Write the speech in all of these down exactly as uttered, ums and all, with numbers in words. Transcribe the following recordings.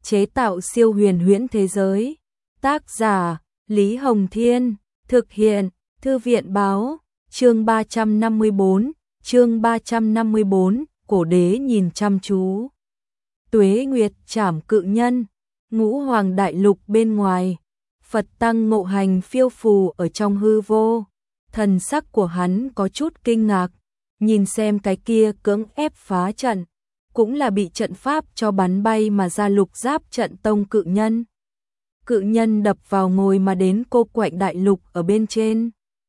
chế tạo siêu huyền huyễn thế giới. Tác giả Lý Hồng Thiên, thực hiện Thư viện Báo. Chương ba trăm năm mươi bốn, chương ba trăm năm mươi bốn, cổ đế nhìn chăm chú. Tuế Nguyệt trảm cự nhân, Ngũ Hoàng đại lục bên ngoài, Phật tăng Ngộ Hành phiêu phù ở trong hư vô. Thần sắc của hắn có chút kinh ngạc, nhìn xem cái kia cưỡng ép phá trận, cũng là bị trận pháp cho bắn bay mà ra lục giáp trận tông cự nhân. Cự nhân đập vào ngồi mà đến cô quạnh đại lục ở bên trên.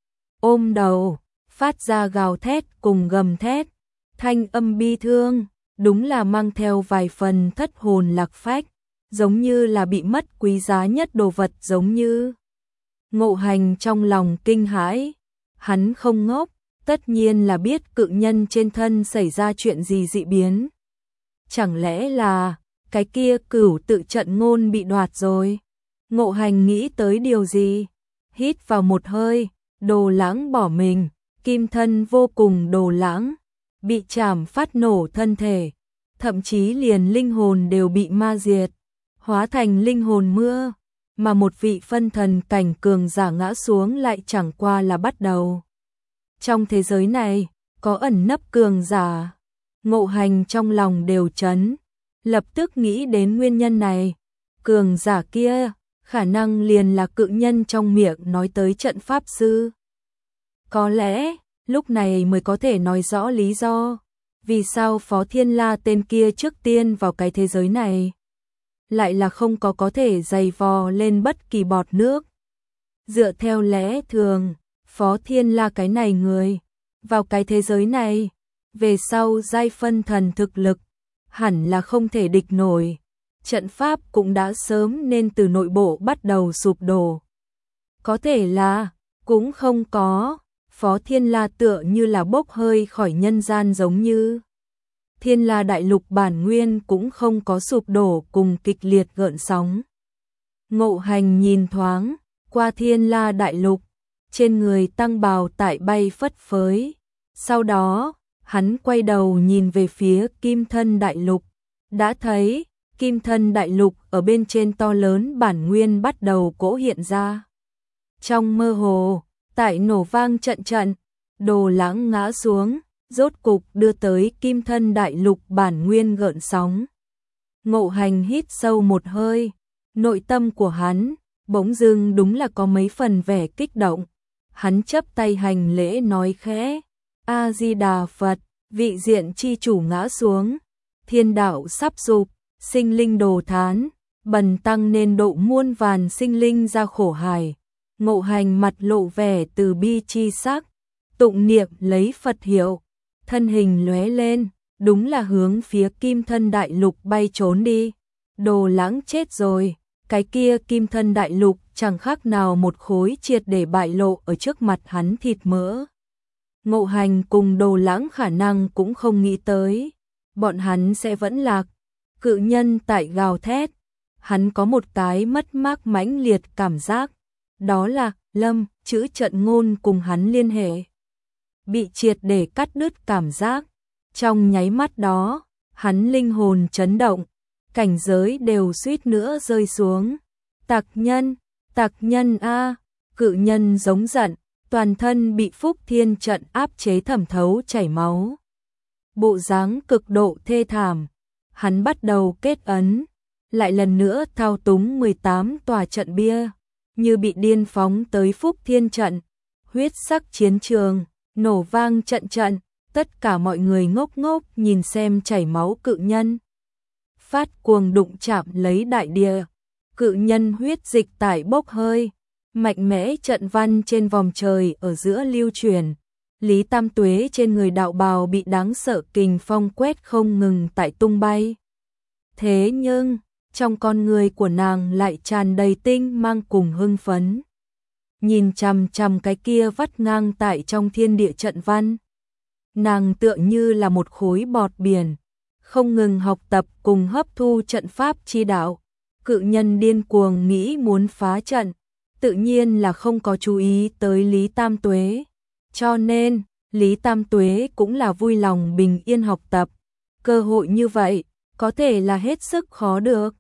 Ôm đầu, phát ra gào thét cùng gầm thét, thanh âm bi thương, đúng là mang theo vài phần thất hồn lạc phách, giống như là bị mất quý giá nhất đồ vật giống như. Ngộ Hành trong lòng kinh hãi, hắn không ngốc, tất nhiên là biết cự nhân trên thân xảy ra chuyện gì dị biến. Chẳng lẽ là cái kia cửu tự trận ngôn bị đoạt rồi? Ngộ Hành nghĩ tới điều gì? Hít vào một hơi, Đồ Lãng bỏ mình, kim thân vô cùng Đồ Lãng, bị chảm phát nổ thân thể, thậm chí liền linh hồn đều bị ma diệt, hóa thành linh hồn mưa, mà một vị phân thần cảnh cường giả ngã xuống lại chẳng qua là bắt đầu. Trong thế giới này, có ẩn nấp cường giả. Ngộ Hành trong lòng đều chấn, lập tức nghĩ đến nguyên nhân này. Cường giả kia, khả năng liền là cự nhân trong miệng nói tới trận pháp sư. Có lẽ, lúc này mới có thể nói rõ lý do, vì sao Phó Thiên La tên kia trước tiên vào cái thế giới này, lại là không có có thể giày vò lên bất kỳ bọt nước. Dựa theo lẽ thường, Phó Thiên La cái này người, vào cái thế giới này, về sau giai phân thần thực lực, hẳn là không thể địch nổi. Trận pháp cũng đã sớm nên từ nội bộ bắt đầu sụp đổ. Có thể là, cũng không có, Phó Thiên La tựa như là bốc hơi khỏi nhân gian giống như. Thiên La đại lục bản nguyên cũng không có sụp đổ cùng kịch liệt gợn sóng. Ngộ Hành nhìn thoáng qua Thiên La đại lục, trên người tăng bào tại bay phất phới. Sau đó, hắn quay đầu nhìn về phía Kim Thân đại lục, đã thấy Kim Thân đại lục ở bên trên to lớn bản nguyên bắt đầu cỗ hiện ra. Trong mơ hồ, tại nổ vang trận trận, Đồ Lãng ngã xuống, rốt cục đưa tới Kim Thân đại lục bản nguyên gợn sóng. Ngộ Hành hít sâu một hơi, nội tâm của hắn bỗng dưng đúng là có mấy phần vẻ kích động. Hắn chắp tay hành lễ nói khẽ: A Di Đà Phật, vị diện chi chủ ngã xuống, thiên đạo sắp sụp, sinh linh đồ thán, bần tăng nên độ muôn vàn sinh linh ra khổ hải. Ngộ Hành mặt lộ vẻ từ bi chi sắc, tụng niệm lấy Phật hiệu, thân hình lóe lên, đúng là hướng phía Kim Thân đại lục bay trốn đi. Đồ Lãng chết rồi, cái kia Kim Thân đại lục chẳng khác nào một khối triệt để bại lộ ở trước mặt hắn thịt mỡ. Ngộ Hành cùng Đồ Lãng khả năng cũng không nghĩ tới, bọn hắn sẽ vẫn lạc. Cự nhân tại gào thét, hắn có một cái mất mát mãnh liệt cảm giác, đó là Lâm chữ trận ngôn cùng hắn liên hệ, bị triệt để cắt đứt cảm giác. Trong nháy mắt đó, hắn linh hồn chấn động, cảnh giới đều suýt nữa rơi xuống. Tặc nhân, tặc nhân a! Cự nhân giống giận, toàn thân bị Phúc Thiên trận áp chế thẩm thấu chảy máu. Bộ dáng cực độ thê thảm, hắn bắt đầu kết ấn, lại lần nữa thao túng mười tám tòa trận bia, như bị điên phóng tới Phúc Thiên trận. Huyết sắc chiến trường, nổ vang trận trận, tất cả mọi người ngốc ngốc nhìn xem chảy máu cự nhân. Phát cuồng đụng chạm lấy đại địa, cự nhân huyết dịch tải bốc hơi, mạnh mẽ trận văn trên vòng trời ở giữa lưu truyền. Lý Tam Tuế trên người đạo bào bị đáng sợ kình phong quét không ngừng tại tung bay. Thế nhưng, trong con người của nàng lại tràn đầy tinh mang cùng hưng phấn. Nhìn chằm chằm cái kia vắt ngang tại trong thiên địa trận văn, nàng tựa như là một khối bọt biển, không ngừng học tập cùng hấp thu trận pháp chi đạo. Cự nhân điên cuồng nghĩ muốn phá trận, tự nhiên là không có chú ý tới Lý Tam Tuế. Cho nên, Lý Tam Tuế cũng là vui lòng bình yên học tập. Cơ hội như vậy, có thể là hết sức khó được.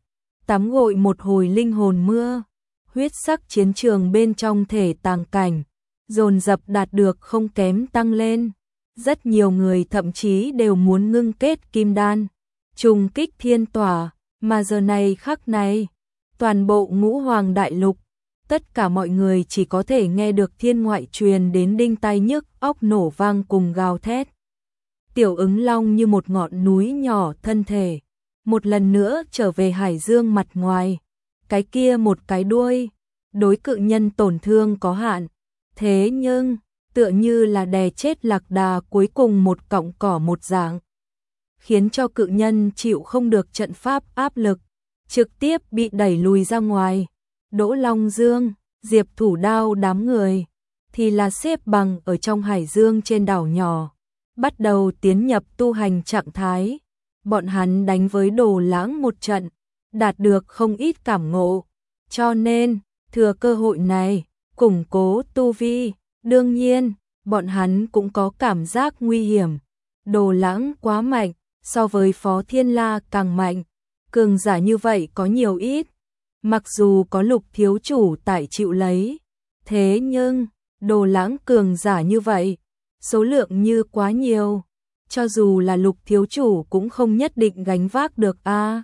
tắm gội một hồi linh hồn mưa, huyết sắc chiến trường bên trong thể tàng cảnh, dồn dập đạt được không kém tăng lên. Rất nhiều người thậm chí đều muốn ngưng kết kim đan, trùng kích thiên tỏa, mà giờ này khắc này, toàn bộ ngũ hoàng đại lục, tất cả mọi người chỉ có thể nghe được thiên ngoại truyền đến đinh tai nhức óc nổ vang cùng gào thét. Tiểu ứng long như một ngọn núi nhỏ thân thể, một lần nữa trở về hải dương mặt ngoài, cái kia một cái đuôi, đối cự nhân tổn thương có hạn, thế nhưng, tựa như là đè chết lạc đà cuối cùng một cọng cỏ một dạng, khiến cho cự nhân chịu không được trận pháp áp lực, trực tiếp bị đẩy lùi ra ngoài. Đỗ Long Dương, Diệp Thủ Đao đám người thì là xếp bằng ở trong hải dương trên đảo nhỏ, bắt đầu tiến nhập tu hành trạng thái. Bọn hắn đánh với Đồ Lãng một trận, đạt được không ít cảm ngộ, cho nên thừa cơ hội này củng cố tu vi. Đương nhiên, bọn hắn cũng có cảm giác nguy hiểm. Đồ Lãng quá mạnh, so với Phó Thiên La càng mạnh, cường giả như vậy có nhiều ít. Mặc dù có Lục thiếu chủ tại chịu lấy, thế nhưng Đồ Lãng cường giả như vậy, số lượng như quá nhiều, cho dù là Lục thiếu chủ cũng không nhất định gánh vác được a. À.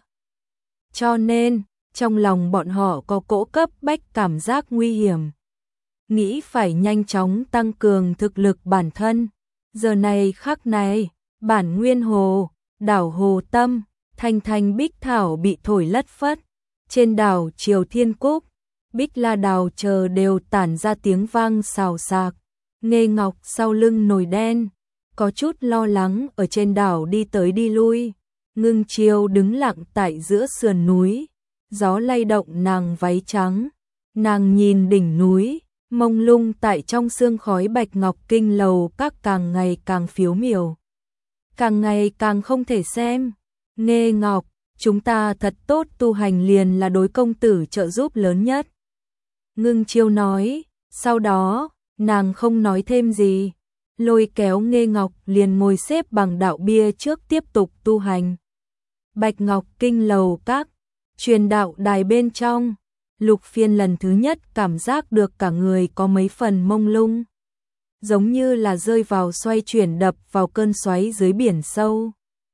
Cho nên, trong lòng bọn họ có cỗ cấp bách cảm giác nguy hiểm, nghĩ phải nhanh chóng tăng cường thực lực bản thân. Giờ này khắc này, bản nguyên hồ, đảo Hồ Tâm, thanh thanh bích thảo bị thổi lất phất. Trên đảo Triều Thiên Cúc, bích la đào chờ đều tản ra tiếng vang xào xạc. Nghê Ngọc sau lưng nồi đen, có chút lo lắng ở trên đảo đi tới đi lui. Ngưng Chiêu đứng lặng tại giữa sườn núi, gió lay động nàng váy trắng. Nàng nhìn đỉnh núi, mông lung tại trong sương khói bạch ngọc kinh lầu các càng ngày càng phiếu miểu, càng ngày càng không thể xem. Nghê Ngọc, chúng ta thật tốt tu hành liền là đối công tử trợ giúp lớn nhất. Ngưng Chiêu nói, sau đó, nàng không nói thêm gì, lôi kéo Nghê Ngọc liền ngồi xếp bằng đạo bia trước tiếp tục tu hành. Bạch Ngọc kinh lầu các, truyền đạo đài bên trong, Lục Phiên lần thứ nhất cảm giác được cả người có mấy phần mông lung, giống như là rơi vào xoay chuyển đập vào cơn xoáy dưới biển sâu.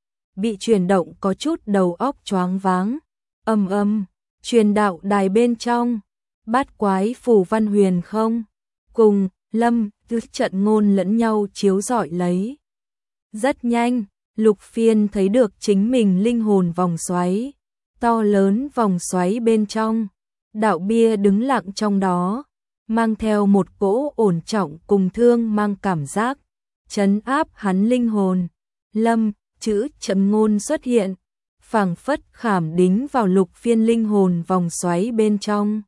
Bị chuyển động có chút đầu óc choáng váng. Ầm ầm, truyền đạo đài bên trong, bát quái phù văn huyền không, cùng Lâm Tư trận ngôn lẫn nhau chiếu rọi lấy. Rất nhanh, Lục Phiên thấy được chính mình linh hồn vòng xoáy, to lớn vòng xoáy bên trong, đạo bia đứng lặng trong đó, mang theo một cỗ ổn trọng cùng thương mang cảm giác, trấn áp hắn linh hồn. Lâm chữ trận ngôn xuất hiện, phảng phất khảm đính vào Lục Phiên linh hồn vòng xoáy bên trong.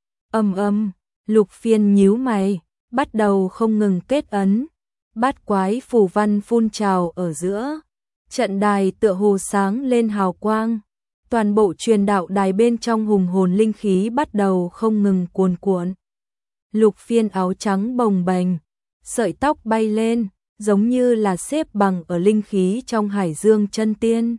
Âm âm, Lục Phiên nhíu mày, bắt đầu không ngừng kết ấn, bát quái phù văn phun trào ở giữa, trận đài tựa hồ sáng lên hào quang, toàn bộ truyền đạo đài bên trong hùng hồn linh khí bắt đầu không ngừng cuồn cuộn. Lục Phiên áo trắng bồng bềnh, sợi tóc bay lên, giống như là xếp bằng ở linh khí trong hải dương chân tiên.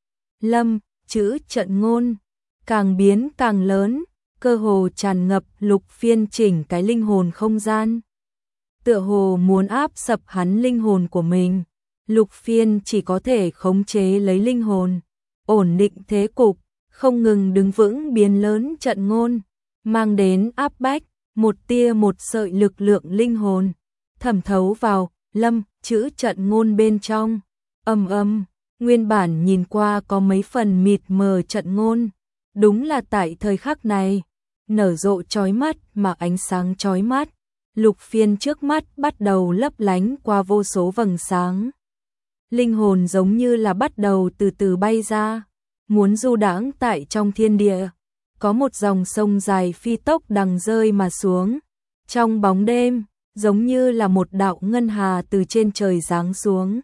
Lâm chữ trận ngôn càng biến càng lớn, cơ hồ tràn ngập Lục Phiên chỉnh cái linh hồn không gian, tựa hồ muốn áp sập hắn linh hồn của mình. Lục Phiên chỉ có thể khống chế lấy linh hồn, ổn định thế cục, không ngừng đứng vững biến lớn trận ngôn, mang đến áp bách, một tia một sợi lực lượng linh hồn thẩm thấu vào Lâm chữ trận ngôn bên trong. Ầm ầm, nguyên bản nhìn qua có mấy phần mịt mờ trận ngôn, đúng là tại thời khắc này nở rộ chói mắt mà ánh sáng chói mắt. Lục Phiên trước mắt bắt đầu lấp lánh qua vô số vầng sáng, linh hồn giống như là bắt đầu từ từ bay ra, muốn du đãng tại trong thiên địa. Có một dòng sông dài phi tốc đằng rơi mà xuống, trong bóng đêm, giống như là một đạo ngân hà từ trên trời giáng xuống.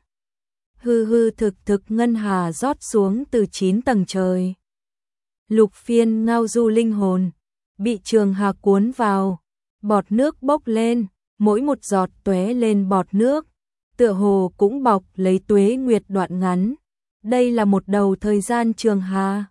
Hư hư thực thực ngân hà rót xuống từ chín tầng trời. Lục Phiên ngao du linh hồn, bị trường hà cuốn vào, bọt nước bốc lên, mỗi một giọt tóe lên bọt nước, tựa hồ cũng bọc lấy tuế nguyệt đoạn ngắn. Đây là một đầu thời gian trường hà.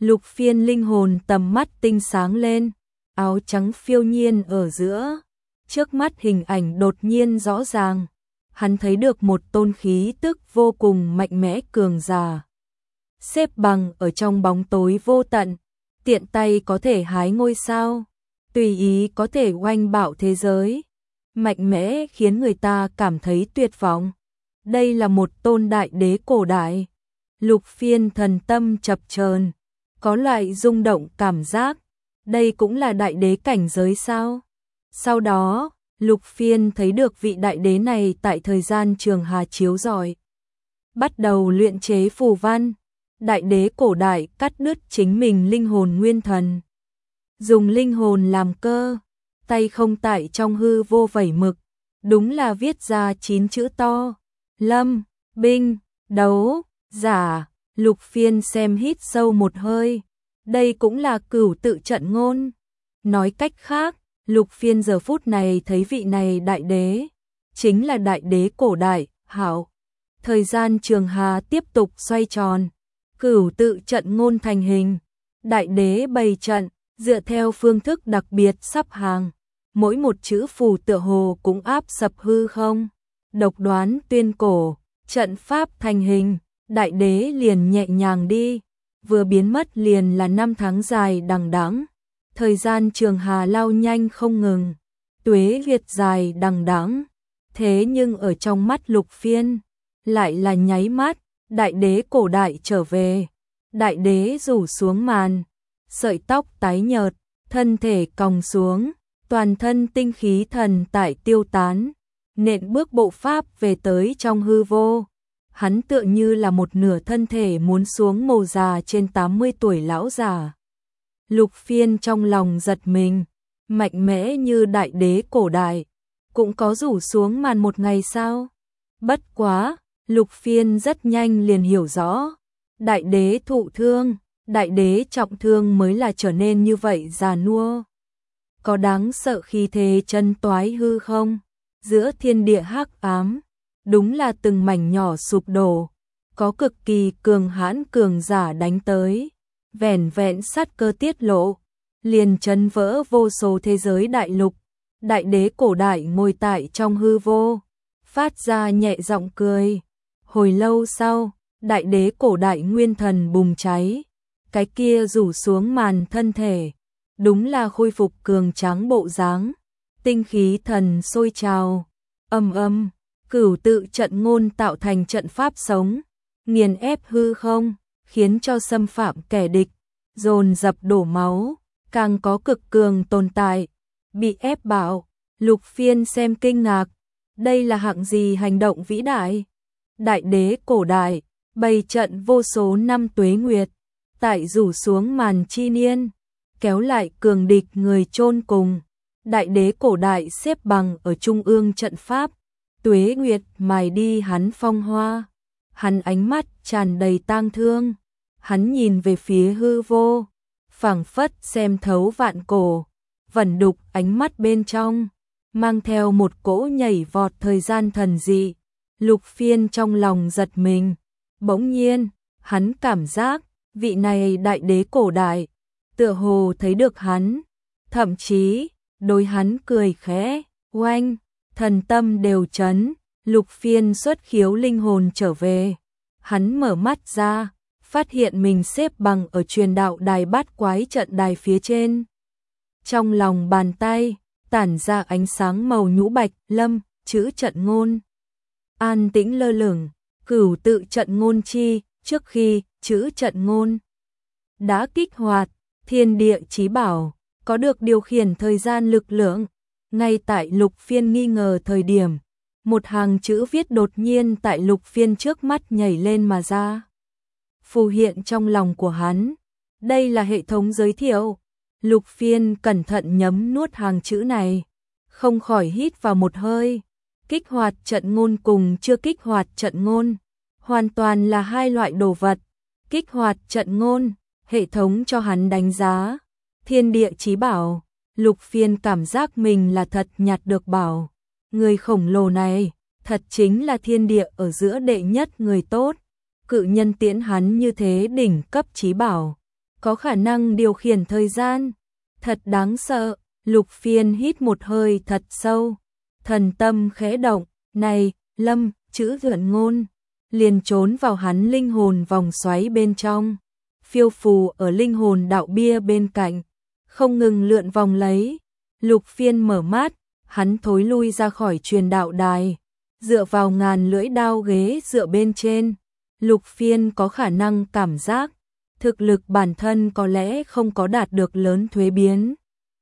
Lục Phiên linh hồn tầm mắt tinh sáng lên, áo trắng phiêu nhiên ở giữa, trước mắt hình ảnh đột nhiên rõ ràng, hắn thấy được một tôn khí tức vô cùng mạnh mẽ cường giả. Xếp bằng ở trong bóng tối vô tận, tiện tay có thể hái ngôi sao, tùy ý có thể oanh bạo thế giới, mạnh mẽ khiến người ta cảm thấy tuyệt vọng. Đây là một tôn đại đế cổ đại. Lục Phiên thần tâm chập chờn, có loại rung động cảm giác, đây cũng là đại đế cảnh giới sao? Sau đó, Lục Phiên thấy được vị đại đế này tại thời gian Trường Hà chiếu rọi, bắt đầu luyện chế phù văn. Đại đế cổ đại cắt đứt chính mình linh hồn nguyên thần, dùng linh hồn làm cơ, tay không tại trong hư vô vẩy mực, đúng là viết ra chín chữ to: Lâm, binh, đấu, giả. Lục Phiên xem hít sâu một hơi, đây cũng là cửu tự trận ngôn. Nói cách khác, Lục Phiên giờ phút này thấy vị này đại đế, chính là đại đế cổ đại, hảo. Thời gian Trường Hà tiếp tục xoay tròn, cửu tự trận ngôn thành hình, đại đế bày trận, dựa theo phương thức đặc biệt sắp hàng, mỗi một chữ phù tựa hồ cũng áp sập hư không. Độc đoán tuyên cổ, trận pháp thành hình, đại đế liền nhẹ nhàng đi, vừa biến mất liền là năm tháng dài đằng đẵng. Thời gian Trường Hà lao nhanh không ngừng, tuế việt dài đằng đẵng, thế nhưng ở trong mắt Lục Phiên lại là nháy mắt, đại đế cổ đại trở về. Đại đế rủ xuống màn, sợi tóc tái nhợt, thân thể còng xuống, toàn thân tinh khí thần tại tiêu tán, nện bước bộ pháp về tới trong hư vô. Hắn tựa như là một nửa thân thể muốn xuống mồ già trên tám mươi tuổi lão già. Lục Phiên trong lòng giật mình, mạnh mẽ như đại đế cổ đại, cũng có rủ xuống màn một ngày sao? Bất quá, Lục Phiên rất nhanh liền hiểu rõ, đại đế thụ thương, đại đế trọng thương mới là trở nên như vậy già nua. Có đáng sợ khi thế chân toái hư không? Giữa thiên địa hắc ám, đúng là từng mảnh nhỏ sụp đổ, có cực kỳ cường hãn cường giả đánh tới, vẻn vẹn sát cơ tiết lộ, liền chấn vỡ vô số thế giới đại lục. Đại đế cổ đại ngồi tại trong hư vô, phát ra nhẹ giọng cười. Hồi lâu sau, đại đế cổ đại nguyên thần bùng cháy, cái kia rủ xuống màn thân thể, đúng là khôi phục cường tráng bộ dáng, tinh khí thần sôi trào, âm âm, cửu tự trận ngôn tạo thành trận pháp sống, nghiền ép hư không, khiến cho xâm phạm kẻ địch, dồn dập đổ máu, càng có cực cường tồn tại, bị ép bạo. Lục Phiên xem kinh ngạc, đây là hạng gì hành động vĩ đại? Đại đế cổ đại, bày trận vô số năm tuế nguyệt, tại rủ xuống màn chi niên, kéo lại cường địch người chôn cùng. Đại đế cổ đại xếp bằng ở trung ương trận pháp, tuế nguyệt mài đi hắn phong hoa, hắn ánh mắt tràn đầy tang thương, hắn nhìn về phía hư vô, phảng phất xem thấu vạn cổ, vẩn đục ánh mắt bên trong, mang theo một cỗ nhảy vọt thời gian thần dị. Lục Phiên trong lòng giật mình, bỗng nhiên, hắn cảm giác, vị này đại đế cổ đại, tựa hồ thấy được hắn, thậm chí, đối hắn cười khẽ, oanh, thần tâm đều chấn. Lục Phiên xuất khiếu linh hồn trở về, hắn mở mắt ra, phát hiện mình xếp bằng ở truyền đạo đài bát quái trận đài phía trên. Trong lòng bàn tay, tản ra ánh sáng màu nhũ bạch, lâm, chữ trận ngôn. An tĩnh lơ lửng, cửu tự trận ngôn chi, trước khi, chữ trận ngôn đã kích hoạt, thiên địa chí bảo, có được điều khiển thời gian lực lượng. Ngay tại Lục Phiên nghi ngờ thời điểm, một hàng chữ viết đột nhiên tại Lục Phiên trước mắt nhảy lên mà ra, phù hiện trong lòng của hắn. Đây là hệ thống giới thiệu. Lục Phiên cẩn thận nhấm nuốt hàng chữ này, không khỏi hít vào một hơi. Kích hoạt trận ngôn cùng chưa kích hoạt trận ngôn, hoàn toàn là hai loại đồ vật. Kích hoạt trận ngôn, hệ thống cho hắn đánh giá, thiên địa chí bảo. Lục Phiên cảm giác mình là thật nhặt được bảo. Người khổng lồ này, thật chính là thiên địa ở giữa đệ nhất người tốt. Cự nhân tiễn hắn như thế đỉnh cấp chí bảo, có khả năng điều khiển thời gian. Thật đáng sợ, Lục Phiên hít một hơi thật sâu, thần tâm khẽ động, này, Lâm, chữ Vượn Ngôn, liền trốn vào hắn linh hồn vòng xoáy bên trong, phiêu phù ở linh hồn đạo bia bên cạnh, không ngừng lượn vòng lấy. Lục Phiên mở mắt, hắn thối lui ra khỏi truyền đạo đài, dựa vào ngàn lưỡi đao ghế dựa bên trên. Lục Phiên có khả năng cảm giác, thực lực bản thân có lẽ không có đạt được lớn thuế biến.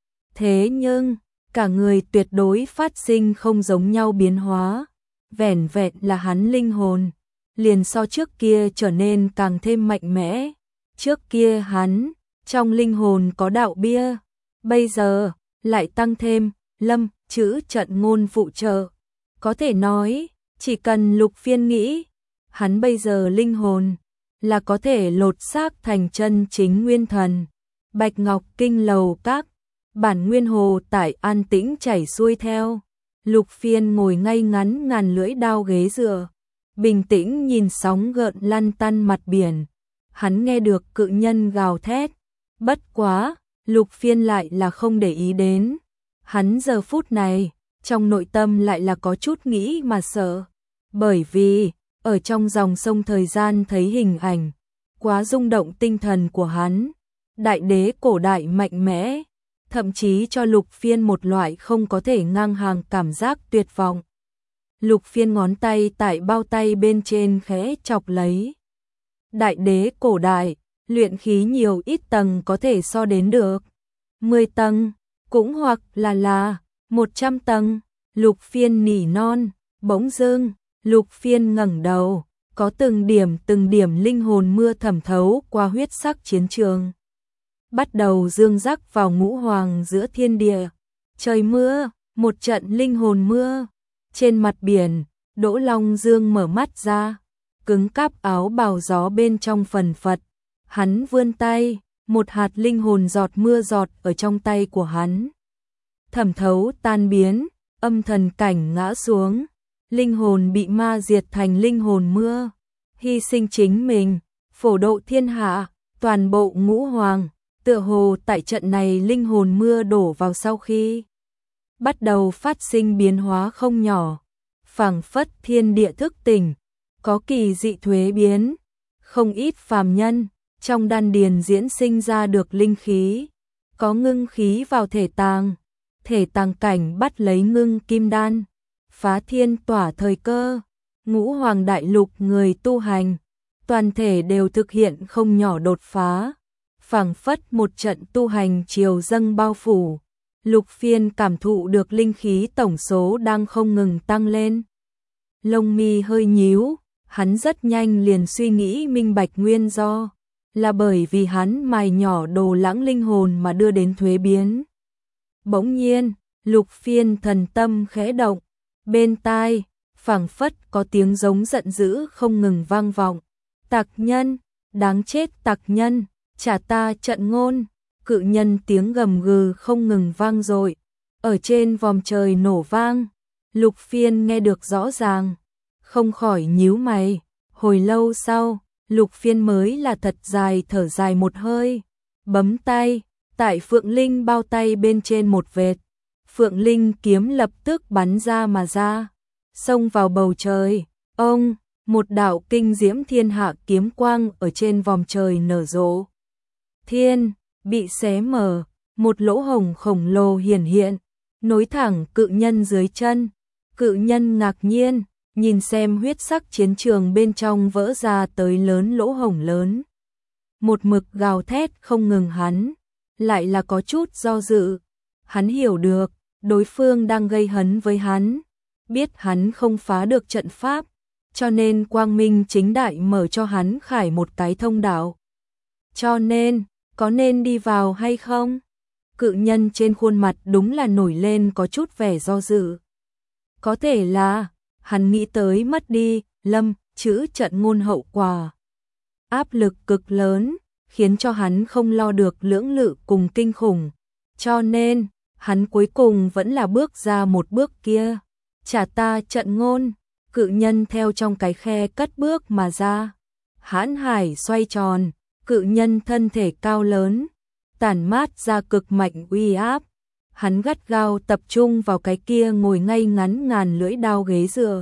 Thế nhưng, cả người tuyệt đối phát sinh không giống nhau biến hóa, vẻn vẹn là hắn linh hồn, liền so trước kia trở nên càng thêm mạnh mẽ. Trước kia hắn, trong linh hồn có đạo bia, bây giờ, lại tăng thêm, Lâm, chữ trận ngôn phụ trợ. Có thể nói, chỉ cần Lục Phiên nghĩ, hắn bây giờ linh hồn, là có thể lột xác thành chân chính nguyên thần. Bạch Ngọc Kinh lầu các, bản nguyên hồ tại an tĩnh chảy xuôi theo. Lục Phiên ngồi ngay ngắn ngàn lưỡi đao ghế dựa, bình tĩnh nhìn sóng gợn lăn tăn mặt biển. Hắn nghe được cự nhân gào thét, bất quá, Lục Phiên lại là không để ý đến. Hắn giờ phút này, trong nội tâm lại là có chút nghĩ mà sợ, bởi vì, ở trong dòng sông thời gian thấy hình ảnh, quá rung động tinh thần của hắn. Đại đế cổ đại mạnh mẽ, thậm chí cho Lục Phiên một loại không có thể ngang hàng cảm giác tuyệt vọng. Lục Phiên ngón tay tại bao tay bên trên khẽ chọc lấy. Đại đế cổ đại, luyện khí nhiều ít tầng có thể so đến được. mười tầng, cũng hoặc là là một trăm tầng. Lục Phiên nỉ non, bỗng dưng, Lục Phiên ngẩng đầu, có từng điểm từng điểm linh hồn mưa thẩm thấu qua huyết sắc chiến trường, bắt đầu dương rắc vào ngũ hoàng giữa thiên địa. Trời mưa, một trận linh hồn mưa. Trên mặt biển, Đỗ Long Dương mở mắt ra, cứng cáp áo bào gió bên trong phần phật. Hắn vươn tay, một hạt linh hồn giọt mưa giọt ở trong tay của hắn. Thẩm thấu tan biến, âm thần cảnh ngã xuống, linh hồn bị ma diệt thành linh hồn mưa, hy sinh chính mình, phổ độ thiên hạ, toàn bộ ngũ hoàng. Tựa hồ tại trận này linh hồn mưa đổ vào sau khi bắt đầu phát sinh biến hóa không nhỏ, phảng phất thiên địa thức tỉnh, có kỳ dị thuế biến, không ít phàm nhân trong đan điền diễn sinh ra được linh khí, có ngưng khí vào thể tàng, thể tàng cảnh bắt lấy ngưng kim đan, phá thiên tỏa thời cơ. Ngũ hoàng đại lục người tu hành, toàn thể đều thực hiện không nhỏ đột phá, phảng phất một trận tu hành triều dâng bao phủ. Lục Phiên cảm thụ được linh khí tổng số đang không ngừng tăng lên. Lông mi hơi nhíu, hắn rất nhanh liền suy nghĩ minh bạch nguyên do, là bởi vì hắn mài nhỏ đồ lãng linh hồn mà đưa đến thuế biến. Bỗng nhiên, Lục Phiên thần tâm khẽ động, bên tai, phảng phất có tiếng giống giận dữ không ngừng vang vọng. Tặc nhân, đáng chết tặc nhân, trả ta trận ngôn. Cự nhân tiếng gầm gừ không ngừng vang dội, ở trên vòm trời nổ vang. Lục Phiên nghe được rõ ràng, không khỏi nhíu mày. Hồi lâu sau, Lục Phiên mới là thật dài thở dài một hơi, bấm tay, tại Phượng Linh bao tay bên trên một vệt. Phượng Linh kiếm lập tức bắn ra mà ra, xông vào bầu trời. Ông, một đạo kinh diễm thiên hạ kiếm quang ở trên vòm trời nở rộ. Thiên bị xé mở, một lỗ hổng khổng lồ hiển hiện, nối thẳng cự nhân dưới chân. Cự nhân ngạc nhiên, nhìn xem huyết sắc chiến trường bên trong vỡ ra tới lớn lỗ hổng lớn. Một mực gào thét không ngừng hắn, lại là có chút do dự. Hắn hiểu được, đối phương đang gây hấn với hắn, biết hắn không phá được trận pháp, cho nên quang minh chính đại mở cho hắn khải một cái thông đạo. Cho nên, có nên đi vào hay không? Cự nhân trên khuôn mặt đúng là nổi lên có chút vẻ do dự. Có thể là, hắn nghĩ tới mất đi, Lâm, chữ trận ngôn hậu quả. Áp lực cực lớn, khiến cho hắn không lo được lưỡng lự cùng kinh khủng. Cho nên, hắn cuối cùng vẫn là bước ra một bước kia. Trả ta trận ngôn, cự nhân theo trong cái khe cất bước mà ra. Hãn hải xoay tròn, Cự nhân thân thể cao lớn, tản mát ra cực mạnh uy áp. Hắn gắt gao tập trung vào cái kia ngồi ngay ngắn ngàn lưỡi đao ghế dựa.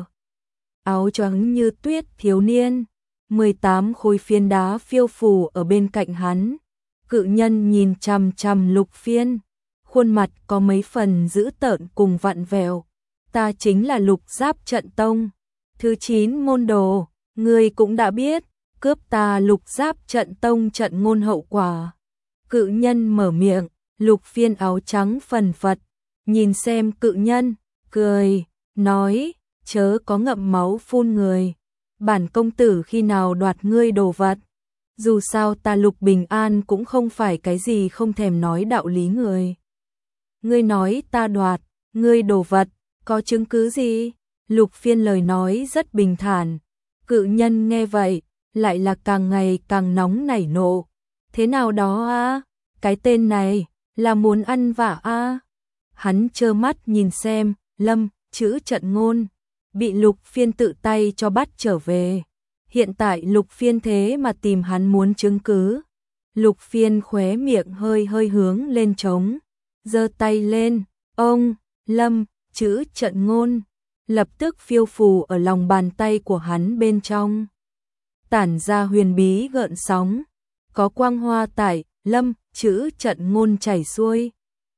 Áo trắng như tuyết thiếu niên, mười tám khối phiến đá phiêu phù ở bên cạnh hắn. Cự nhân nhìn chằm chằm Lục Phiên, khuôn mặt có mấy phần dữ tợn cùng vặn vẹo. Ta chính là Lục Giáp Trận Tông, thứ chín môn đồ, ngươi cũng đã biết, cướp ta Lục Giáp Trận Tông trận ngôn hậu quả. Cự nhân mở miệng, Lục Phiên áo trắng phần phật, nhìn xem cự nhân, cười, nói, chớ có ngậm máu phun người. Bản công tử khi nào đoạt ngươi đồ vật? Dù sao ta Lục Bình An cũng không phải cái gì không thèm nói đạo lý người. Ngươi nói ta đoạt, ngươi đồ vật, có chứng cứ gì? Lục Phiên lời nói rất bình thản. Cự nhân nghe vậy, lại là càng ngày càng nóng nảy nộ. Thế nào đó a? Cái tên này, là muốn ăn vạ a? Hắn trơ mắt nhìn xem, Lâm, chữ trận ngôn, bị Lục Phiên tự tay cho bắt trở về. Hiện tại Lục Phiên thế mà tìm hắn muốn chứng cứ. Lục Phiên khóe miệng hơi hơi hướng lên trống, giơ tay lên, ông, Lâm, chữ trận ngôn, lập tức phiêu phù ở lòng bàn tay của hắn bên trong. Tản ra huyền bí gợn sóng, có quang hoa tại, Lâm, chữ trận ngôn chảy xuôi.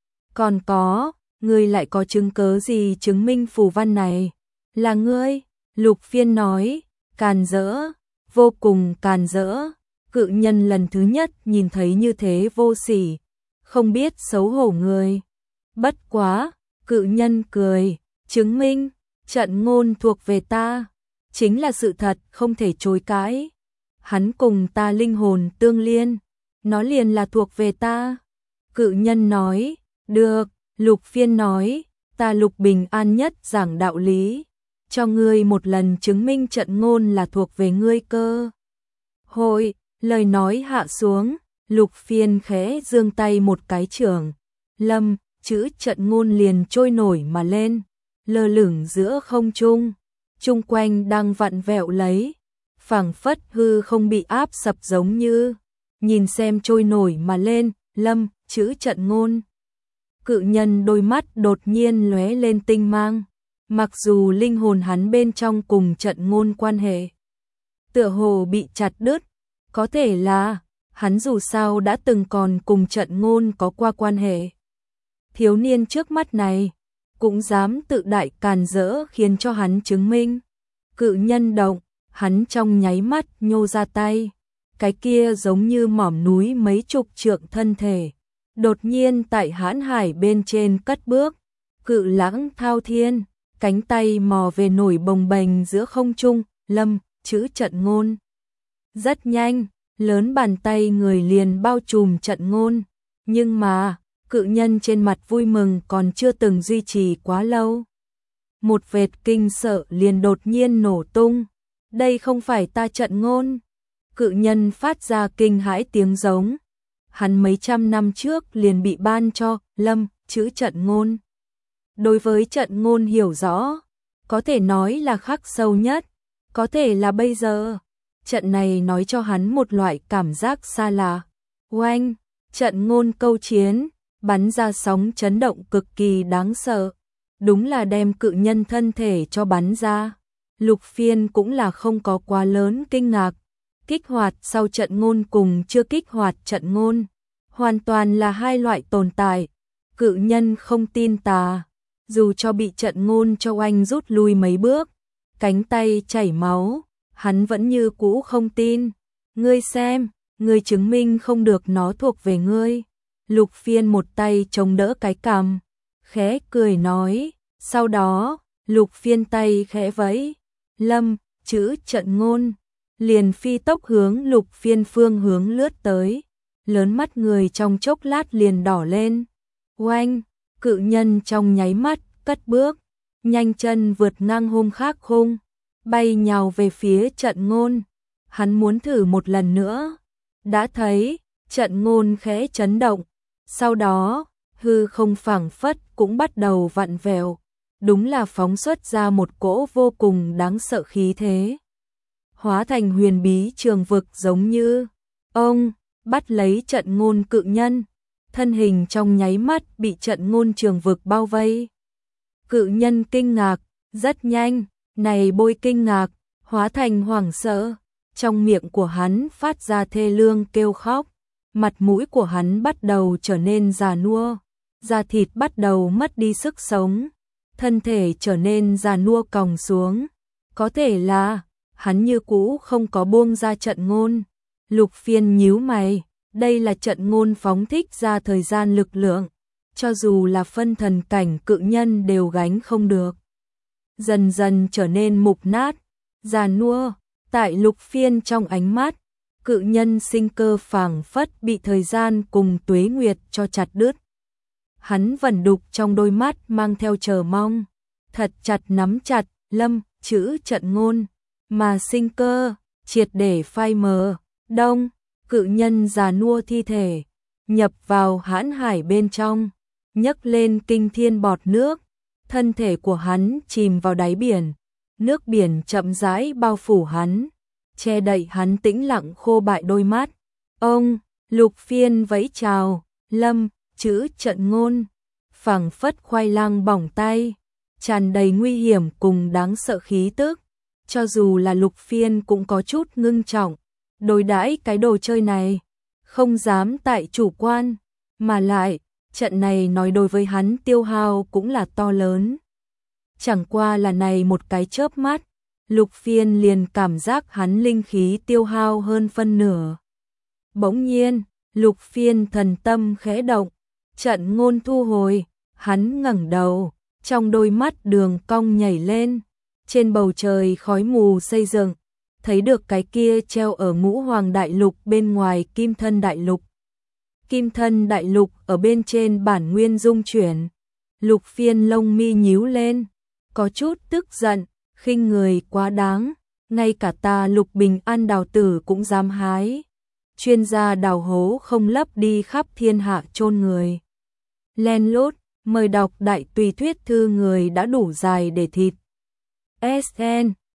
Còn có, ngươi lại có chứng cớ gì chứng minh phù văn này? Là ngươi, Lục Phiên nói, càn rỡ, vô cùng càn rỡ. Cự nhân lần thứ nhất nhìn thấy như thế vô sỉ, không biết xấu hổ người. Bất quá, cự nhân cười, chứng minh, trận ngôn thuộc về ta, chính là sự thật không thể chối cãi. Hắn cùng ta linh hồn tương liên, nó liền là thuộc về ta. Cự nhân nói, được, Lục Phiên nói, ta Lục Bình An nhất giảng đạo lý, cho ngươi một lần chứng minh trận ngôn là thuộc về ngươi cơ. Hội, lời nói hạ xuống, Lục Phiên khẽ giương tay một cái chưởng, Lâm, chữ trận ngôn liền trôi nổi mà lên, lơ lửng giữa không trung, chung quanh đang vặn vẹo lấy, phảng phất hư không bị áp sập giống như, nhìn xem trôi nổi mà lên, Lâm, chữ trận ngôn. Cự nhân đôi mắt đột nhiên lóe lên tinh mang, mặc dù linh hồn hắn bên trong cùng trận ngôn quan hệ tựa hồ bị chặt đứt, có thể là hắn dù sao đã từng còn cùng trận ngôn có qua quan hệ. Thiếu niên trước mắt này cũng dám tự đại càn rỡ khiến cho hắn chứng minh. Cự nhân động, hắn trong nháy mắt nhô ra tay, cái kia giống như mỏm núi mấy chục trượng thân thể, đột nhiên tại hãn hải bên trên cất bước, cự lãng thao thiên, cánh tay mò về nổi bồng bềnh giữa không trung, Lâm, chữ trận ngôn. Rất nhanh, lớn bàn tay người liền bao trùm trận ngôn, nhưng mà, cự nhân trên mặt vui mừng còn chưa từng duy trì quá lâu. Một vệt kinh sợ liền đột nhiên nổ tung, đây không phải ta trận ngôn. Cự nhân phát ra kinh hãi tiếng giống, hắn mấy trăm năm trước liền bị ban cho, Lâm, chữ trận ngôn. Đối với trận ngôn hiểu rõ, có thể nói là khắc sâu nhất, có thể là bây giờ. Trận này nói cho hắn một loại cảm giác xa lạ. Oanh, trận ngôn câu chiến, bắn ra sóng chấn động cực kỳ đáng sợ. Đúng là đem cự nhân thân thể cho bắn ra. Lục Phiên cũng là không có quá lớn kinh ngạc. Kích hoạt sau trận ngôn cùng chưa kích hoạt trận ngôn, hoàn toàn là hai loại tồn tại. Cự nhân không tin tà, dù cho bị trận ngôn cho oanh rút lui mấy bước, cánh tay chảy máu, hắn vẫn như cũ không tin. Ngươi xem, ngươi chứng minh không được nó thuộc về ngươi. Lục Phiên một tay chống đỡ cái cằm, khẽ cười nói, sau đó, Lục Phiên tay khẽ vẫy, Lâm, chữ trận ngôn, liền phi tốc hướng Lục Phiên phương hướng lướt tới, lớn mắt người trong chốc lát liền đỏ lên. Oanh, cự nhân trong nháy mắt, cất bước, nhanh chân vượt ngang hôm khác khung, bay nhào về phía trận ngôn. Hắn muốn thử một lần nữa, đã thấy, trận ngôn khẽ chấn động, sau đó, hư không phảng phất cũng bắt đầu vặn vẹo, đúng là phóng xuất ra một cỗ vô cùng đáng sợ khí thế. Hóa thành huyền bí trường vực giống như, ông, bắt lấy trận ngôn cự nhân, thân hình trong nháy mắt bị trận ngôn trường vực bao vây. Cự nhân kinh ngạc, rất nhanh, này bôi kinh ngạc, hóa thành hoảng sợ, trong miệng của hắn phát ra thê lương kêu khóc, mặt mũi của hắn bắt đầu trở nên già nua, da thịt bắt đầu mất đi sức sống, thân thể trở nên già nua còng xuống, có thể là hắn như cũ không có buông ra trận ngôn. Lục Phiên nhíu mày, đây là trận ngôn phóng thích ra thời gian lực lượng, cho dù là phân thần cảnh cự nhân đều gánh không được. Dần dần trở nên mục nát, già nua, tại Lục Phiên trong ánh mắt, cự nhân sinh cơ phảng phất bị thời gian cùng tuế nguyệt cho chặt đứt. Hắn vẩn đục trong đôi mắt mang theo chờ mong, thật chặt nắm chặt, lâm, chữ trận ngôn, mà sinh cơ, triệt để phai mờ, đông, cự nhân già nua thi thể, nhập vào hãn hải bên trong, nhấc lên kinh thiên bọt nước, thân thể của hắn chìm vào đáy biển, nước biển chậm rãi bao phủ hắn, che đậy hắn tĩnh lặng khô bại đôi mắt. Ông, Lục Phiên vẫy chào, lâm, chữ trận ngôn, phảng phất khoai lang bỏng tay, tràn đầy nguy hiểm cùng đáng sợ khí tức, cho dù là Lục Phiên cũng có chút ngưng trọng, đối đãi cái đồ chơi này, không dám tại chủ quan, mà lại, trận này nói đối với hắn tiêu hao cũng là to lớn. Chẳng qua là này một cái chớp mắt, Lục Phiên liền cảm giác hắn linh khí tiêu hao hơn phân nửa. Bỗng nhiên, Lục Phiên thần tâm khẽ động, trận ngôn thu hồi, hắn ngẩng đầu, trong đôi mắt đường cong nhảy lên, trên bầu trời khói mù xây dựng, thấy được cái kia treo ở Ngũ Hoàng Đại Lục bên ngoài Kim Thân Đại Lục. Kim Thân Đại Lục ở bên trên bản nguyên dung chuyển, Lục Phiên lông mi nhíu lên, có chút tức giận, khinh người quá đáng, ngay cả ta Lục Bình An đào tử cũng dám hái. Chuyên gia đào hố không lấp đi khắp thiên hạ chôn người. Len lút, mời đọc đại tùy thuyết thư người đã đủ dài để thịt. ét en